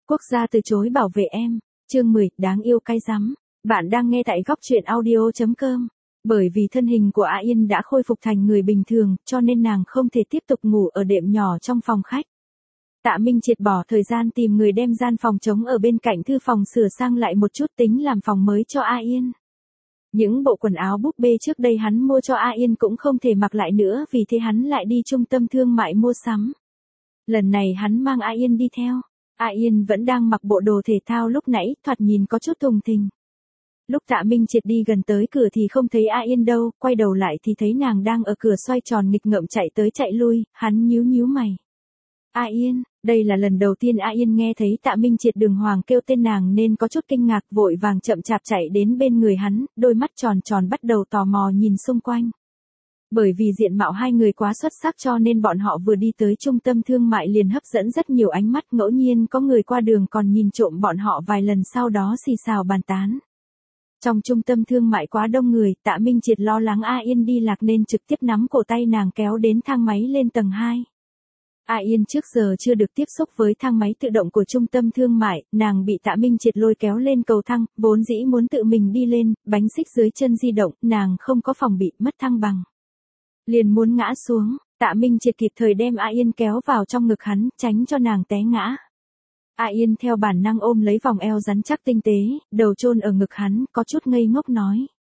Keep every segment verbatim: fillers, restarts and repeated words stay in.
Quốc gia từ chối bảo vệ em. Chương mười, đáng yêu cay rắm. Bạn đang nghe tại góc truyện audio chấm com. Bởi vì thân hình của A Yên đã khôi phục thành người bình thường, cho nên nàng không thể tiếp tục ngủ ở đệm nhỏ trong phòng khách. Tạ Minh Triệt bỏ thời gian tìm người đem gian phòng trống ở bên cạnh thư phòng sửa sang lại một chút tính làm phòng mới cho A Yên. Những bộ quần áo búp bê trước đây hắn mua cho A Yên cũng không thể mặc lại nữa, vì thế hắn lại đi trung tâm thương mại mua sắm. Lần này hắn mang A Yên đi theo. A Yên vẫn đang mặc bộ đồ thể thao lúc nãy, thoạt nhìn có chút thùng thình. Lúc Tạ Minh Triệt đi gần tới cửa thì không thấy A Yên đâu, quay đầu lại thì thấy nàng đang ở cửa xoay tròn nghịch ngợm chạy tới chạy lui, hắn nhíu nhíu mày. A Yên, đây là lần đầu tiên A Yên nghe thấy Tạ Minh Triệt đường hoàng kêu tên nàng nên có chút kinh ngạc, vội vàng chậm chạp chạy đến bên người hắn, đôi mắt tròn tròn bắt đầu tò mò nhìn xung quanh. Bởi vì diện mạo hai người quá xuất sắc cho nên bọn họ vừa đi tới trung tâm thương mại liền hấp dẫn rất nhiều ánh mắt, ngẫu nhiên có người qua đường còn nhìn trộm bọn họ vài lần sau đó xì xào bàn tán. Trong trung tâm thương mại quá đông người, Tạ Minh Triệt lo lắng A Yên đi lạc nên trực tiếp nắm cổ tay nàng kéo đến thang máy lên tầng hai. A Yên trước giờ chưa được tiếp xúc với thang máy tự động của trung tâm thương mại, nàng bị Tạ Minh Triệt lôi kéo lên cầu thang, vốn dĩ muốn tự mình đi lên, bánh xích dưới chân di động, nàng không có phòng bị, mất thăng bằng. Liền muốn ngã xuống, Tạ Minh Triệt kịp thời đem A Yên kéo vào trong ngực hắn, tránh cho nàng té ngã. A Yên theo bản năng ôm lấy vòng eo rắn chắc tinh tế, đầu chôn ở ngực hắn, có chút ngây ngốc nói.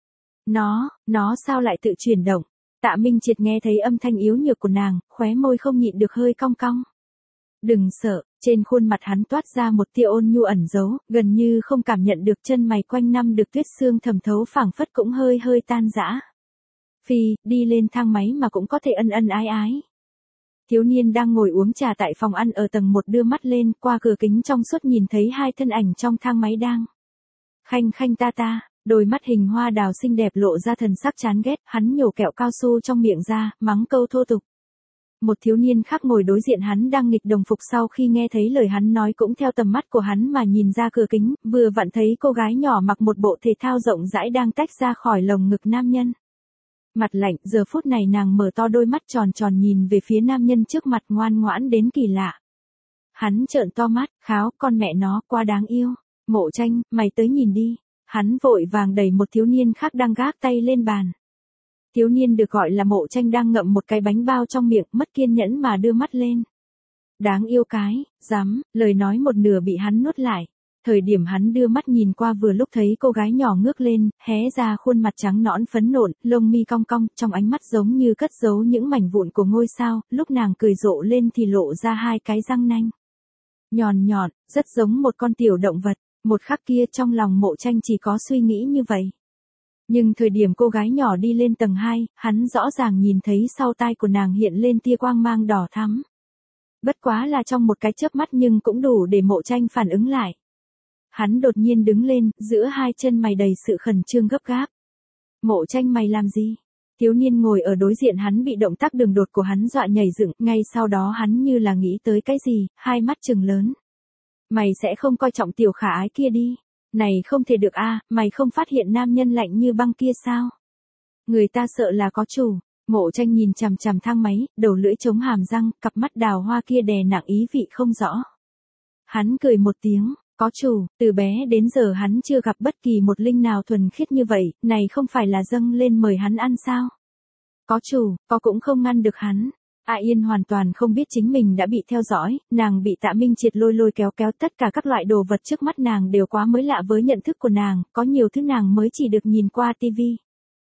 Nó, nó sao lại tự chuyển động? Tạ Minh Triệt nghe thấy âm thanh yếu nhược của nàng, khóe môi không nhịn được hơi cong cong. Đừng sợ, trên khuôn mặt hắn toát ra một tia ôn nhu ẩn giấu, gần như không cảm nhận được chân mày quanh năm được tuyết sương thẩm thấu phảng phất cũng hơi hơi tan rã. Phi, đi lên thang máy mà cũng có thể ân ân ái ái. Thiếu niên đang ngồi uống trà tại phòng ăn ở tầng một đưa mắt lên, qua cửa kính trong suốt nhìn thấy hai thân ảnh trong thang máy đang khanh khanh ta ta, đôi mắt hình hoa đào xinh đẹp lộ ra thần sắc chán ghét, hắn nhổ kẹo cao su trong miệng ra, mắng câu thô tục. Một thiếu niên khác ngồi đối diện hắn đang nghịch đồng phục sau khi nghe thấy lời hắn nói cũng theo tầm mắt của hắn mà nhìn ra cửa kính, vừa vặn thấy cô gái nhỏ mặc một bộ thể thao rộng rãi đang tách ra khỏi lồng ngực nam nhân. Mặt lạnh, giờ phút này nàng mở to đôi mắt tròn tròn nhìn về phía nam nhân trước mặt, ngoan ngoãn đến kỳ lạ. Hắn trợn to mắt, kháo, con mẹ nó, quá đáng yêu. Mộ Tranh, mày tới nhìn đi. Hắn vội vàng đẩy một thiếu niên khác đang gác tay lên bàn. Thiếu niên được gọi là Mộ Tranh đang ngậm một cái bánh bao trong miệng, mất kiên nhẫn mà đưa mắt lên. Đáng yêu cái, dám, lời nói một nửa bị hắn nuốt lại. Thời điểm hắn đưa mắt nhìn qua vừa lúc thấy cô gái nhỏ ngước lên, hé ra khuôn mặt trắng nõn phấn nộn, lông mi cong cong, trong ánh mắt giống như cất giấu những mảnh vụn của ngôi sao, lúc nàng cười rộ lên thì lộ ra hai cái răng nanh nhọn nhọn, rất giống một con tiểu động vật. Một khắc kia trong lòng Mộ Tranh chỉ có suy nghĩ như vậy. Nhưng thời điểm cô gái nhỏ đi lên tầng hai, hắn rõ ràng nhìn thấy sau tai của nàng hiện lên tia quang mang đỏ thắm. Bất quá là trong một cái chớp mắt nhưng cũng đủ để Mộ Tranh phản ứng lại. Hắn đột nhiên đứng lên, giữa hai chân mày đầy sự khẩn trương gấp gáp. Mộ Tranh, mày làm gì? Thiếu niên ngồi ở đối diện hắn bị động tác đường đột của hắn dọa nhảy dựng, ngay sau đó hắn như là nghĩ tới cái gì, hai mắt trừng lớn. Mày sẽ không coi trọng tiểu khả ái kia đi. Này không thể được a, mày không phát hiện nam nhân lạnh như băng kia sao? Người ta sợ là có chủ. Mộ Tranh nhìn chằm chằm thang máy, đầu lưỡi chống hàm răng, cặp mắt đào hoa kia đè nặng ý vị không rõ. Hắn cười một tiếng. Có chủ, từ bé đến giờ hắn chưa gặp bất kỳ một linh nào thuần khiết như vậy, này không phải là dâng lên mời hắn ăn sao? Có chủ, có cũng không ngăn được hắn. A Yên hoàn toàn không biết chính mình đã bị theo dõi, nàng bị Tạ Minh Triệt lôi lôi kéo kéo, tất cả các loại đồ vật trước mắt nàng đều quá mới lạ với nhận thức của nàng, có nhiều thứ nàng mới chỉ được nhìn qua tivi.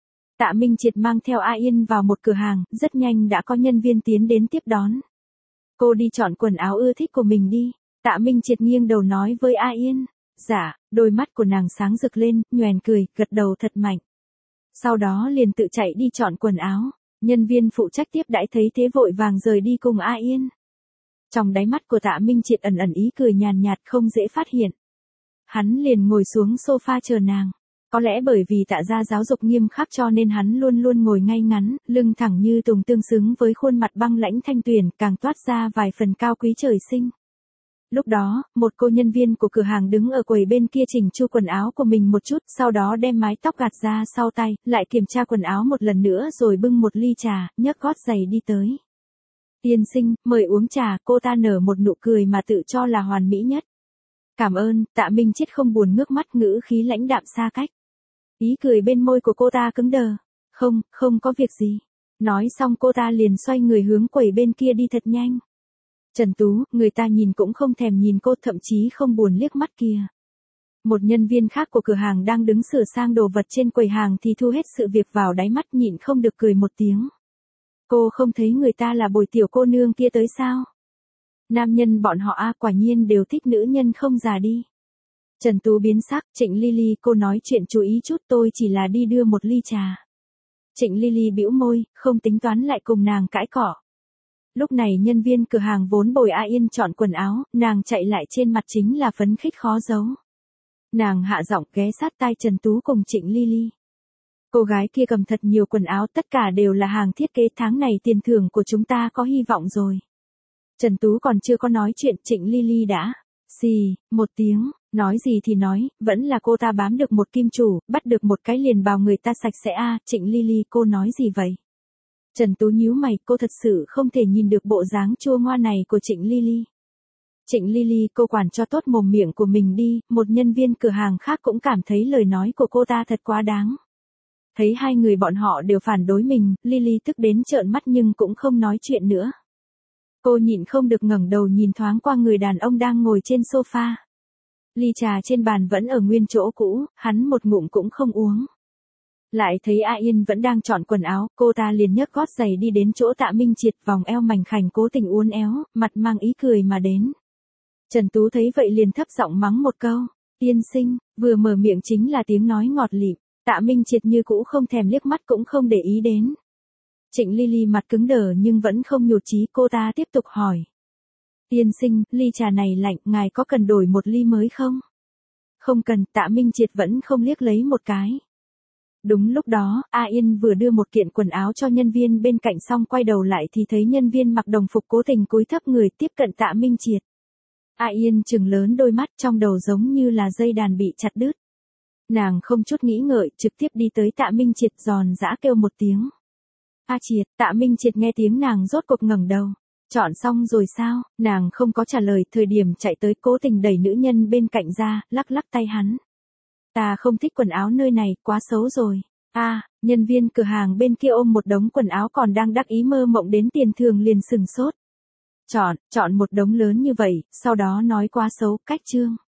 Tạ Minh Triệt mang theo A Yên vào một cửa hàng, rất nhanh đã có nhân viên tiến đến tiếp đón. Cô đi chọn quần áo ưa thích của mình đi. Tạ Minh Triệt nghiêng đầu nói với A Yên. Dạ, đôi mắt của nàng sáng rực lên, nhoẻn cười, gật đầu thật mạnh. Sau đó liền tự chạy đi chọn quần áo. Nhân viên phụ trách tiếp đãi thấy thế vội vàng rời đi cùng A Yên. Trong đáy mắt của Tạ Minh Triệt ẩn ẩn ý cười nhàn nhạt không dễ phát hiện. Hắn liền ngồi xuống sofa chờ nàng. Có lẽ bởi vì Tạ gia giáo dục nghiêm khắc cho nên hắn luôn luôn ngồi ngay ngắn, lưng thẳng như tùng, tương xứng với khuôn mặt băng lãnh thanh tuyền, càng toát ra vài phần cao quý trời sinh. Lúc đó, một cô nhân viên của cửa hàng đứng ở quầy bên kia chỉnh chu quần áo của mình một chút, sau đó đem mái tóc gạt ra sau tay, lại kiểm tra quần áo một lần nữa rồi bưng một ly trà, nhấc gót giày đi tới. Tiên sinh, mời uống trà, cô ta nở một nụ cười mà tự cho là hoàn mỹ nhất. Cảm ơn, Tạ Minh Chết không buồn ngước mắt, ngữ khí lãnh đạm xa cách. Ý cười bên môi của cô ta cứng đờ. Không, không có việc gì. Nói xong cô ta liền xoay người hướng quầy bên kia đi thật nhanh. Trần Tú, người ta nhìn cũng không thèm nhìn cô, thậm chí không buồn liếc mắt kia. Một nhân viên khác của cửa hàng đang đứng sửa sang đồ vật trên quầy hàng thì thu hết sự việc vào đáy mắt, nhịn không được cười một tiếng. Cô không thấy người ta là Bồi tiểu cô nương kia tới sao? Nam nhân bọn họ a quả nhiên đều thích nữ nhân không già đi. Trần Tú biến sắc, Trịnh Ly, cô nói chuyện chú ý chút, tôi chỉ là đi đưa một ly trà. Trịnh Ly bĩu môi, không tính toán lại cùng nàng cãi cọ. Lúc này nhân viên cửa hàng vốn bồi A Yên chọn quần áo, nàng chạy lại trên mặt chính là phấn khích khó giấu. Nàng hạ giọng ghé sát tai Trần Tú cùng Trịnh Ly. Cô gái kia cầm thật nhiều quần áo, tất cả đều là hàng thiết kế, tháng này tiền thưởng của chúng ta có hy vọng rồi. Trần Tú còn chưa có nói chuyện, Trịnh Ly đã xì một tiếng, nói gì thì nói, vẫn là cô ta bám được một kim chủ, bắt được một cái liền bào người ta sạch sẽ a. À, Trịnh Ly, cô nói gì vậy? Trần Tú nhíu mày, cô thật sự không thể nhìn được bộ dáng chua ngoa này của Trịnh Ly. Trịnh Ly, cô quản cho tốt mồm miệng của mình đi, một nhân viên cửa hàng khác cũng cảm thấy lời nói của cô ta thật quá đáng. Thấy hai người bọn họ đều phản đối mình, Lily tức đến trợn mắt nhưng cũng không nói chuyện nữa. Cô nhịn không được ngẩng đầu nhìn thoáng qua người đàn ông đang ngồi trên sofa. Ly trà trên bàn vẫn ở nguyên chỗ cũ, hắn một ngụm cũng không uống. Lại thấy A Yên vẫn đang chọn quần áo, cô ta liền nhấc gót giày đi đến chỗ Tạ Minh Triệt, vòng eo mảnh khảnh cố tình uốn éo, mặt mang ý cười mà đến. Trần Tú thấy vậy liền thấp giọng mắng một câu, tiên sinh, vừa mở miệng chính là tiếng nói ngọt lịm. Tạ Minh Triệt như cũ không thèm liếc mắt cũng không để ý đến. Trịnh Ly mặt cứng đờ nhưng vẫn không nhụt chí, cô ta tiếp tục hỏi. Tiên sinh, ly trà này lạnh, ngài có cần đổi một ly mới không? Không cần, Tạ Minh Triệt vẫn không liếc lấy một cái. Đúng lúc đó, A Yên vừa đưa một kiện quần áo cho nhân viên bên cạnh xong quay đầu lại thì thấy nhân viên mặc đồng phục cố tình cúi thấp người tiếp cận Tạ Minh Triệt. A Yên trừng lớn đôi mắt, trong đầu giống như là dây đàn bị chặt đứt. Nàng không chút nghĩ ngợi, trực tiếp đi tới Tạ Minh Triệt, giòn giã kêu một tiếng. A Triệt, Tạ Minh Triệt nghe tiếng nàng rốt cuộc ngẩng đầu. Chọn xong rồi sao? Nàng không có trả lời, thời điểm chạy tới cố tình đẩy nữ nhân bên cạnh ra, lắc lắc tay hắn. Ta không thích quần áo nơi này, quá xấu rồi. A, à, nhân viên cửa hàng bên kia ôm một đống quần áo còn đang đắc ý mơ mộng đến tiền thưởng liền sừng sốt. Chọn, chọn một đống lớn như vậy, sau đó nói quá xấu, cách trương.